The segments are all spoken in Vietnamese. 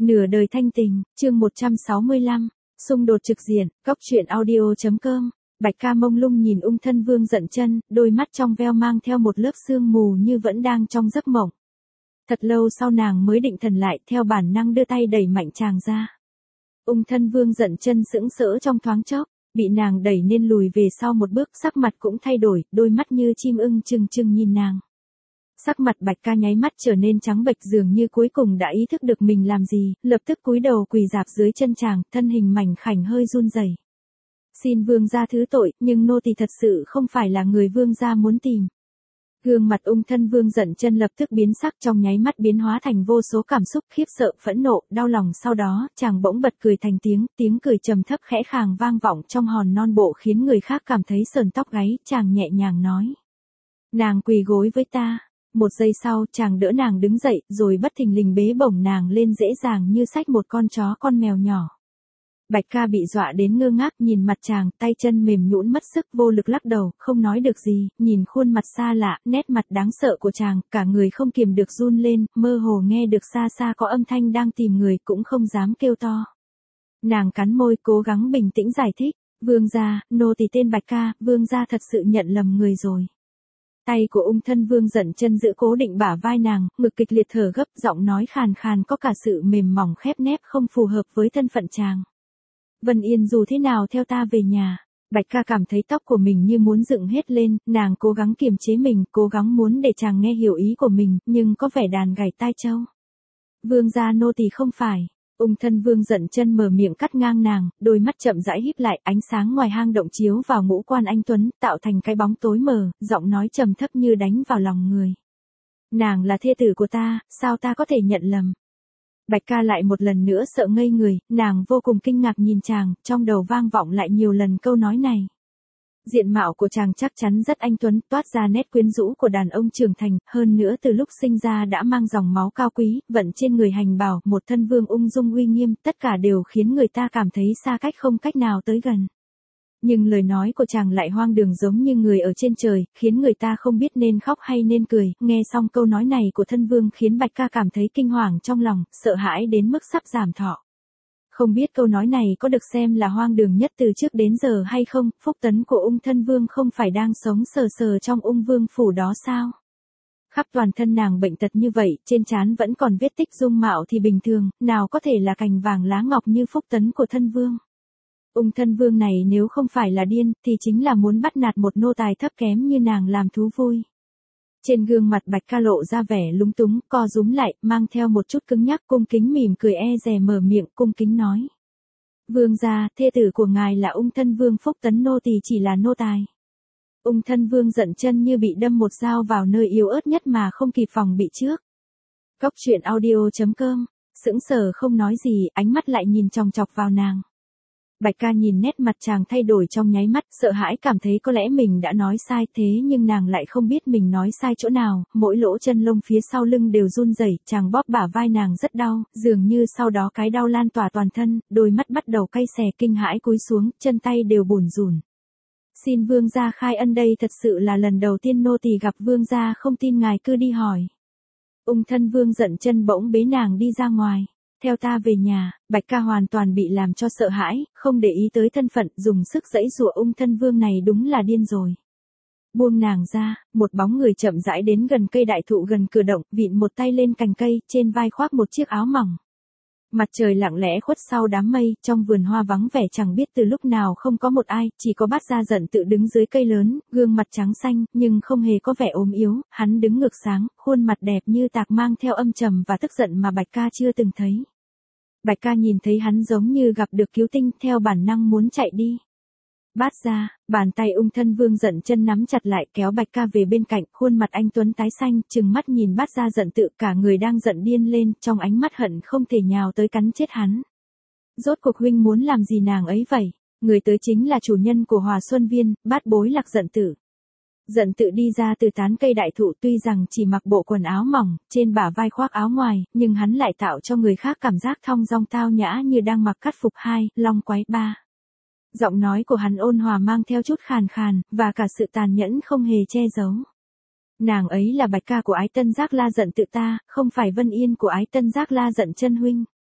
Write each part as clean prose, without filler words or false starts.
Nửa đời thanh tình, chương 165, xung đột trực diện, góc truyện audio.com. Bạch Ca mông lung nhìn Ung Thân Vương Dận Chân, đôi mắt trong veo mang theo một lớp sương mù như vẫn đang trong giấc mộng. Thật lâu sau nàng mới định thần lại, theo bản năng đưa tay đẩy mạnh chàng ra. Ung Thân Vương Dận Chân sững sỡ trong thoáng chốc, bị nàng đẩy nên lùi về sau một bước, sắc mặt cũng thay đổi, đôi mắt như chim ưng trừng trừng nhìn nàng. Sắc mặt Bạch Ca nháy mắt trở nên trắng bệch, dường như cuối cùng đã ý thức được mình làm gì, lập tức cúi đầu quỳ rạp dưới chân chàng, thân hình mảnh khảnh hơi run rẩy. Xin vương gia thứ tội, nhưng nô tỳ thật sự không phải là người vương gia muốn tìm. Gương mặt Ung Thân Vương Dận Chân lập tức biến sắc, trong nháy mắt biến hóa thành vô số cảm xúc khiếp sợ, phẫn nộ, đau lòng, sau đó, chàng bỗng bật cười thành tiếng cười trầm thấp khẽ khàng vang vọng trong hòn non bộ khiến người khác cảm thấy sờn tóc gáy, chàng nhẹ nhàng nói: "Nàng quỳ gối với ta." Một giây sau, chàng đỡ nàng đứng dậy, rồi bất thình lình bế bổng nàng lên dễ dàng như xách một con chó con mèo nhỏ. Bạch Ca bị dọa đến ngơ ngác nhìn mặt chàng, tay chân mềm nhũn mất sức, vô lực lắc đầu, không nói được gì, nhìn khuôn mặt xa lạ, nét mặt đáng sợ của chàng, cả người không kiềm được run lên, mơ hồ nghe được xa xa có âm thanh đang tìm người, cũng không dám kêu to. Nàng cắn môi cố gắng bình tĩnh giải thích: "Vương gia, nô tỳ tên Bạch Ca, vương gia thật sự nhận lầm người rồi." Tay của Ung Thân Vương Dận Chân giữ cố định bả vai nàng, ngực kịch liệt thở gấp, giọng nói khàn khàn có cả sự mềm mỏng khép nép không phù hợp với thân phận chàng. "Vân Yên dù thế nào theo ta về nhà." Bạch Ca cảm thấy tóc của mình như muốn dựng hết lên, nàng cố gắng kiềm chế mình, cố gắng muốn để chàng nghe hiểu ý của mình, nhưng có vẻ đàn gảy tai trâu. "Vương gia, nô tỳ không phải." Ung Thân Vương Dận Chân mở miệng cắt ngang nàng, đôi mắt chậm rãi híp lại, ánh sáng ngoài hang động chiếu vào ngũ quan anh tuấn, tạo thành cái bóng tối mờ, giọng nói trầm thấp như đánh vào lòng người. "Nàng là thê tử của ta, sao ta có thể nhận lầm?" Bạch Ca lại một lần nữa sợ ngây người, nàng vô cùng kinh ngạc nhìn chàng, trong đầu vang vọng lại nhiều lần câu nói này. Diện mạo của chàng chắc chắn rất anh tuấn, toát ra nét quyến rũ của đàn ông trưởng thành, hơn nữa từ lúc sinh ra đã mang dòng máu cao quý, vận trên người hành bào, một thân vương ung dung uy nghiêm, tất cả đều khiến người ta cảm thấy xa cách không cách nào tới gần. Nhưng lời nói của chàng lại hoang đường giống như người ở trên trời, khiến người ta không biết nên khóc hay nên cười. Nghe xong câu nói này của thân vương khiến Bạch Ca cảm thấy kinh hoàng trong lòng, sợ hãi đến mức sắp giảm thọ. Không biết câu nói này có được xem là hoang đường nhất từ trước đến giờ hay không, phúc tấn của Ung Thân Vương không phải đang sống sờ sờ trong Ung Vương phủ đó sao? Khắp toàn thân nàng bệnh tật như vậy, trên trán vẫn còn vết tích, dung mạo thì bình thường, nào có thể là cành vàng lá ngọc như phúc tấn của thân vương. Ung Thân Vương này nếu không phải là điên, thì chính là muốn bắt nạt một nô tài thấp kém như nàng làm thú vui. Trên gương mặt Bạch Ca lộ ra vẻ lúng túng, co rúm lại, mang theo một chút cứng nhắc, cung kính mỉm cười dè mở miệng, cung kính nói: "Vương gia, thê tử của ngài là Ung Thân Vương phúc tấn, nô tỳ chỉ là nô tài." Ung Thân Vương Dận Chân như bị đâm một dao vào nơi yếu ớt nhất mà không kịp phòng bị trước. Góc truyện audio.com, sững sờ không nói gì, ánh mắt lại nhìn chòng chọc vào nàng. Bạch Ca nhìn nét mặt chàng thay đổi trong nháy mắt, sợ hãi cảm thấy có lẽ mình đã nói sai, thế nhưng nàng lại không biết mình nói sai chỗ nào, mỗi lỗ chân lông phía sau lưng đều run rẩy, chàng bóp bả vai nàng rất đau, dường như sau đó cái đau lan tỏa toàn thân, đôi mắt bắt đầu cay xè, kinh hãi cúi xuống, chân tay đều bủn rủn. "Xin vương gia khai ân, đây thật sự là lần đầu tiên nô tỳ gặp vương gia, không tin ngài cứ đi hỏi." Ung Thân Vương Dận Chân bỗng bế nàng đi ra ngoài. "Theo ta về nhà." Bạch Ca hoàn toàn bị làm cho sợ hãi, không để ý tới thân phận, dùng sức giãy giụa, Ung Thân Vương này đúng là điên rồi. Buông nàng ra, một bóng người chậm rãi đến gần cây đại thụ gần cửa động, vịn một tay lên cành cây, trên vai khoác một chiếc áo mỏng. Mặt trời lặng lẽ khuất sau đám mây, trong vườn hoa vắng vẻ chẳng biết từ lúc nào không có một ai, chỉ có Bát Gia Dận Tự đứng dưới cây lớn, gương mặt trắng xanh, nhưng không hề có vẻ ốm yếu, hắn đứng ngược sáng, khuôn mặt đẹp như tạc, mang theo âm trầm và tức giận mà Bạch Ca chưa từng thấy. Bạch Ca nhìn thấy hắn giống như gặp được cứu tinh, theo bản năng muốn chạy đi. "Bát gia." Bàn tay Ung Thân Vương Dận Chân nắm chặt lại, kéo Bạch Ca về bên cạnh, khuôn mặt anh tuấn tái xanh, trừng mắt nhìn Bát Gia Dận Tự, cả người đang giận điên lên, trong ánh mắt hận không thể nhào tới cắn chết hắn. "Rốt cuộc huynh muốn làm gì nàng ấy vậy?" Người tới chính là chủ nhân của Hòa Xuân Viên, Bát Bối Lạc Dận Tự. Dận Tự đi ra từ tán cây đại thụ, tuy rằng chỉ mặc bộ quần áo mỏng, trên bả vai khoác áo ngoài, nhưng hắn lại tạo cho người khác cảm giác thong dong tao nhã như đang mặc cắt phục 2, long quái 3. Giọng nói của hắn ôn hòa mang theo chút khàn khàn, và cả sự tàn nhẫn không hề che giấu. "Nàng ấy là Bạch Ca của Ái Tân Giác La Dận Tự ta, không phải Vân Yên của Ái Tân Giác La Dận Chân huynh."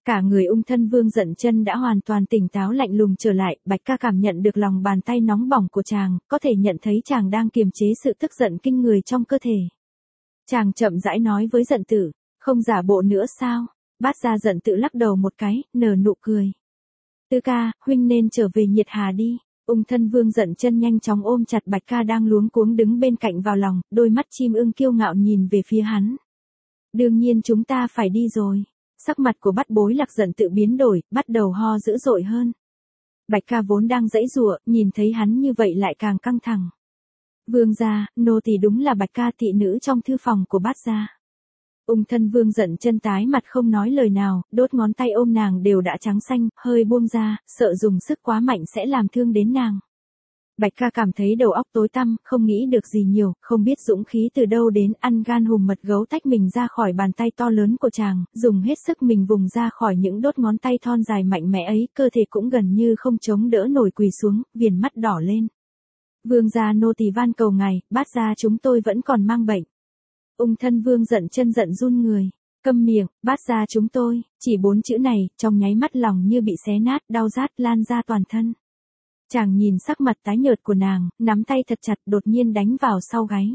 Cả người Ung Thân Vương giận chân đã hoàn toàn tỉnh táo lạnh lùng trở lại, Bạch Ca cảm nhận được lòng bàn tay nóng bỏng của chàng, có thể nhận thấy chàng đang kiềm chế sự tức giận kinh người trong cơ thể. Chàng chậm rãi nói với giận tử, không giả bộ nữa sao? Bát Gia giận tự lắc đầu một cái, nở nụ cười. Tư ca, huynh nên trở về Nhiệt Hà đi. Ung Thân Vương giận chân nhanh chóng ôm chặt Bạch Ca đang luống cuống đứng bên cạnh vào lòng, đôi mắt chim ưng kiêu ngạo nhìn về phía hắn. Đương nhiên chúng ta phải đi rồi. Sắc mặt của Bát Bối Lạc giận tự biến đổi, bắt đầu ho dữ dội hơn. Bạch Ca vốn đang giãy giụa, nhìn thấy hắn như vậy lại càng căng thẳng. Vương gia, nô tỳ đúng là Bạch Ca thị nữ trong thư phòng của Bát gia. Ung Thân Vương giận chân tái mặt không nói lời nào, đốt ngón tay ôm nàng đều đã trắng xanh, hơi buông ra, sợ dùng sức quá mạnh sẽ làm thương đến nàng. Bạch Ca cảm thấy đầu óc tối tăm, không nghĩ được gì nhiều, không biết dũng khí từ đâu đến, ăn gan hùm mật gấu tách mình ra khỏi bàn tay to lớn của chàng, dùng hết sức mình vùng ra khỏi những đốt ngón tay thon dài mạnh mẽ ấy, cơ thể cũng gần như không chống đỡ nổi, quỳ xuống, viền mắt đỏ lên. Vương gia, nô tỳ van cầu ngài, Bát gia chúng tôi vẫn còn mang bệnh. Ung Thân Vương giận chân giận run người. Câm miệng, Bát gia chúng tôi, chỉ 4 chữ này, trong nháy mắt lòng như bị xé nát, đau rát lan ra toàn thân. Chàng nhìn sắc mặt tái nhợt của nàng, nắm tay thật chặt, đột nhiên đánh vào sau gáy.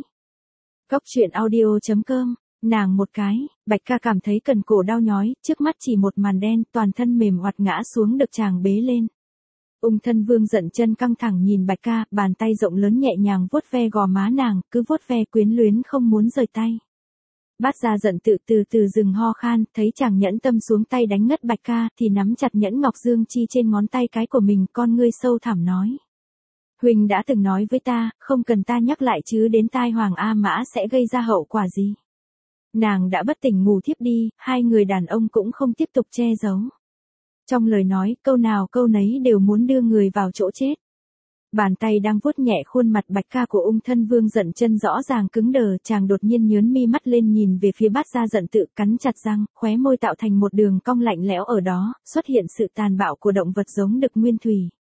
Cốc truyện audio.com, nàng một cái, Bạch Ca cảm thấy cần cổ đau nhói, trước mắt chỉ một màn đen, toàn thân mềm oặt ngã xuống được chàng bế lên. Ung Thân Vương giận chân căng thẳng nhìn Bạch Ca, bàn tay rộng lớn nhẹ nhàng vuốt ve gò má nàng, cứ vuốt ve quyến luyến không muốn rời tay. Bát Gia giận tự từ từ dừng ho khan, thấy chàng nhẫn tâm xuống tay đánh ngất Bạch Ca, thì nắm chặt nhẫn ngọc dương chi trên ngón tay cái của mình, con ngươi sâu thẳm nói. Huynh đã từng nói với ta, không cần ta nhắc lại chứ đến tai Hoàng A Mã sẽ gây ra hậu quả gì. Nàng đã bất tỉnh ngủ thiếp đi, hai người đàn ông cũng không tiếp tục che giấu. Trong lời nói, câu nào câu nấy đều muốn đưa người vào chỗ chết. Bàn tay đang vuốt nhẹ khuôn mặt Bạch Ca của Ung Thân Vương giận chân rõ ràng cứng đờ, chàng đột nhiên nhớn mi mắt lên nhìn về phía Bát Gia giận tự, cắn chặt răng, khóe môi tạo thành một đường cong lạnh lẽo, ở đó xuất hiện sự tàn bạo của động vật giống đực nguyên thủy.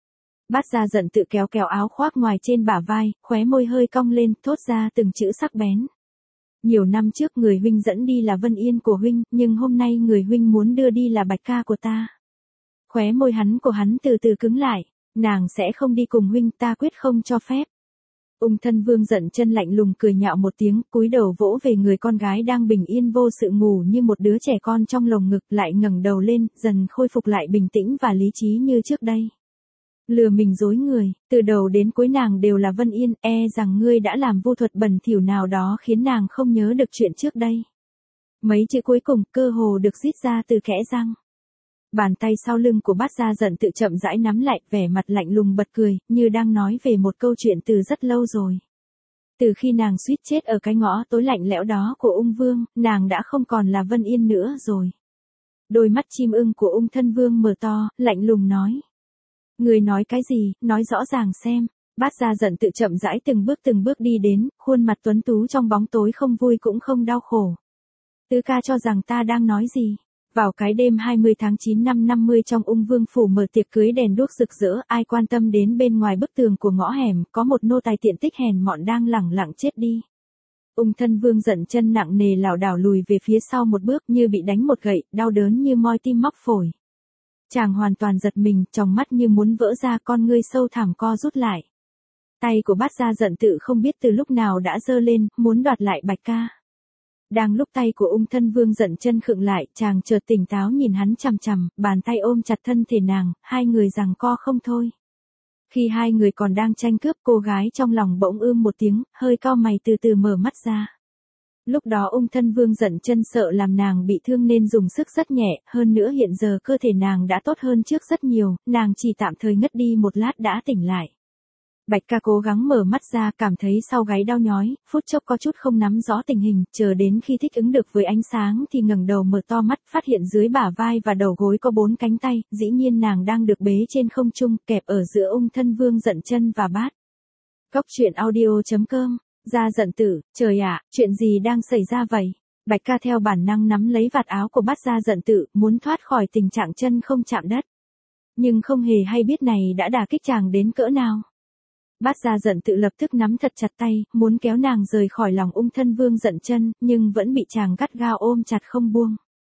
Bát Gia giận tự kéo kéo áo khoác ngoài trên bả vai, khóe môi hơi cong lên, thốt ra từng chữ sắc bén. Nhiều năm trước người huynh dẫn đi là Vân Yên của huynh, nhưng hôm nay người huynh muốn đưa đi là Bạch Ca của ta. Khóe môi của hắn từ từ cứng lại. Nàng sẽ không đi cùng huynh, ta quyết không cho phép. Ung Thân Vương giận chân lạnh lùng cười nhạo một tiếng, cúi đầu vỗ về người con gái đang bình yên vô sự ngủ như một đứa trẻ con trong lồng ngực, lại ngẩng đầu lên, dần khôi phục lại bình tĩnh và lý trí như trước đây. Lừa mình dối người, từ đầu đến cuối nàng đều là Vân Yên, rằng ngươi đã làm vô thuật bẩn thỉu nào đó khiến nàng không nhớ được chuyện trước đây. Mấy chữ cuối cùng cơ hồ được rít ra từ kẽ răng. Bàn tay sau lưng của Bát Gia giận tự chậm rãi nắm lại, vẻ mặt lạnh lùng bật cười, như đang nói về một câu chuyện từ rất lâu rồi. Từ khi nàng suýt chết ở cái ngõ tối lạnh lẽo đó của Ung Vương, nàng đã không còn là Vân Yên nữa rồi. Đôi mắt chim ưng của Ung Thân Vương mở to, lạnh lùng nói. Người nói cái gì, nói rõ ràng xem. Bát Gia giận tự chậm rãi từng bước đi đến, khuôn mặt tuấn tú trong bóng tối không vui cũng không đau khổ. Tứ ca cho rằng ta đang nói gì? Vào cái đêm 20 tháng 9 năm 50 trong Ung Vương phủ mở tiệc cưới đèn đuốc rực rỡ, ai quan tâm đến bên ngoài bức tường của ngõ hẻm, có một nô tài tiện tích hèn mọn đang lẳng lặng chết đi. Ung Thân Vương giận chân nặng nề lảo đảo lùi về phía sau một bước như bị đánh một gậy, đau đớn như moi tim móc phổi. Chàng hoàn toàn giật mình, tròng mắt như muốn vỡ ra, con ngươi sâu thẳm co rút lại. Tay của Bát Gia giận tự không biết từ lúc nào đã giơ lên, muốn đoạt lại Bạch Ca. Đang lúc tay của Ung Thân Vương giận chân khựng lại, chàng chợt tỉnh táo nhìn hắn chằm chằm, bàn tay ôm chặt thân thể nàng, hai người giằng co không thôi. Khi hai người còn đang tranh cướp, cô gái trong lòng bỗng một tiếng, hơi cau mày từ từ mở mắt ra. Lúc đó Ung Thân Vương giận chân sợ làm nàng bị thương nên dùng sức rất nhẹ, hơn nữa hiện giờ cơ thể nàng đã tốt hơn trước rất nhiều, nàng chỉ tạm thời ngất đi một lát đã tỉnh lại. Bạch Ca cố gắng mở mắt ra, cảm thấy sau gáy đau nhói, phút chốc có chút không nắm rõ tình hình, chờ đến khi thích ứng được với ánh sáng thì ngẩng đầu mở to mắt, phát hiện dưới bả vai và đầu gối có 4 cánh tay, dĩ nhiên nàng đang được bế trên không trung, kẹp ở giữa Ung Thân Vương giận chân và Bát. Cốc truyện audio.com, Gia giận tử, trời ạ, chuyện gì đang xảy ra vậy? Bạch Ca theo bản năng nắm lấy vạt áo của Bát Gia giận tử, muốn thoát khỏi tình trạng chân không chạm đất. Nhưng không hề hay biết này đã đả kích chàng đến cỡ nào. Bát Gia giận tự lập tức nắm thật chặt tay, muốn kéo nàng rời khỏi lòng Ung Thân Vương giận chân, nhưng vẫn bị chàng gắt gao ôm chặt không buông.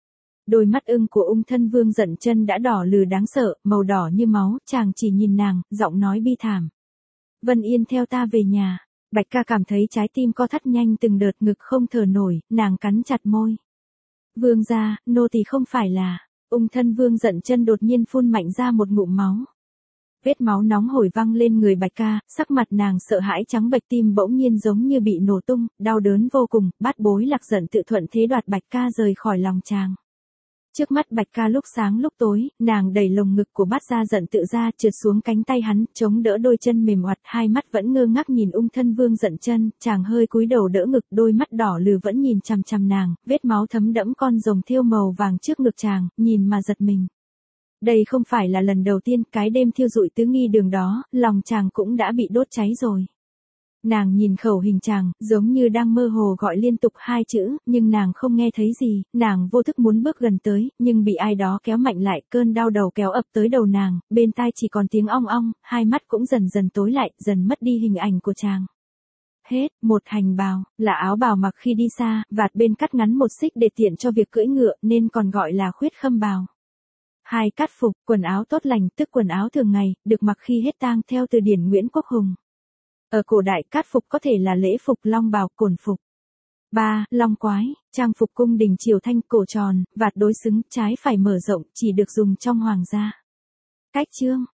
Đôi mắt ưng của ung thân vương giận chân đã đỏ lừ đáng sợ, màu đỏ như máu, chàng chỉ nhìn nàng, giọng nói bi thảm. Vân Yên theo ta về nhà. Bạch ca cảm thấy trái tim co thắt nhanh từng đợt, ngực không thở nổi, nàng cắn chặt môi. Vương gia, nô tỳ không phải là. Ung thân vương giận chân đột nhiên phun mạnh ra một ngụm máu. Vết máu nóng hổi văng lên người Bạch ca, sắc mặt nàng sợ hãi trắng bệch, tim bỗng nhiên giống như bị nổ tung, đau đớn vô cùng, Bát Bối Lạc giận tự thuận thế đoạt Bạch ca rời khỏi lòng chàng. Trước mắt Bạch ca lúc sáng lúc tối, nàng đẩy lồng ngực của Bát gia giận tự ra, trượt xuống cánh tay hắn, chống đỡ đôi chân mềm oặt, hai mắt vẫn ngơ ngác nhìn ung thân vương giận chân, chàng hơi cúi đầu đỡ ngực, đôi mắt đỏ lừ vẫn nhìn chằm chằm nàng, vết máu thấm đẫm con rồng thiêu màu vàng trước ngực chàng, nhìn mà giật mình. Đây không phải là lần đầu tiên, cái đêm thiêu rụi Tứ Nghi Đường đó, lòng chàng cũng đã bị đốt cháy rồi. Nàng nhìn khẩu hình chàng, giống như đang mơ hồ gọi liên tục hai chữ, nhưng nàng không nghe thấy gì, nàng vô thức muốn bước gần tới, nhưng bị ai đó kéo mạnh lại, cơn đau đầu kéo ập tới đầu nàng, bên tai chỉ còn tiếng ong ong, hai mắt cũng dần dần tối lại, dần mất đi hình ảnh của chàng. Hết, một hành bào, là áo bào mặc khi đi xa, vạt bên cắt ngắn một xích để tiện cho việc cưỡi ngựa, nên còn gọi là khuyết khâm bào. Hai, cát phục, quần áo tốt lành, tức quần áo thường ngày, được mặc khi hết tang theo từ điển Nguyễn Quốc Hùng. Ở cổ đại, cát phục có thể là lễ phục, long bào, cổn phục. 3. Long quái, trang phục cung đình triều Thanh, cổ tròn, vạt đối xứng, trái phải mở rộng, chỉ được dùng trong hoàng gia. Cách chương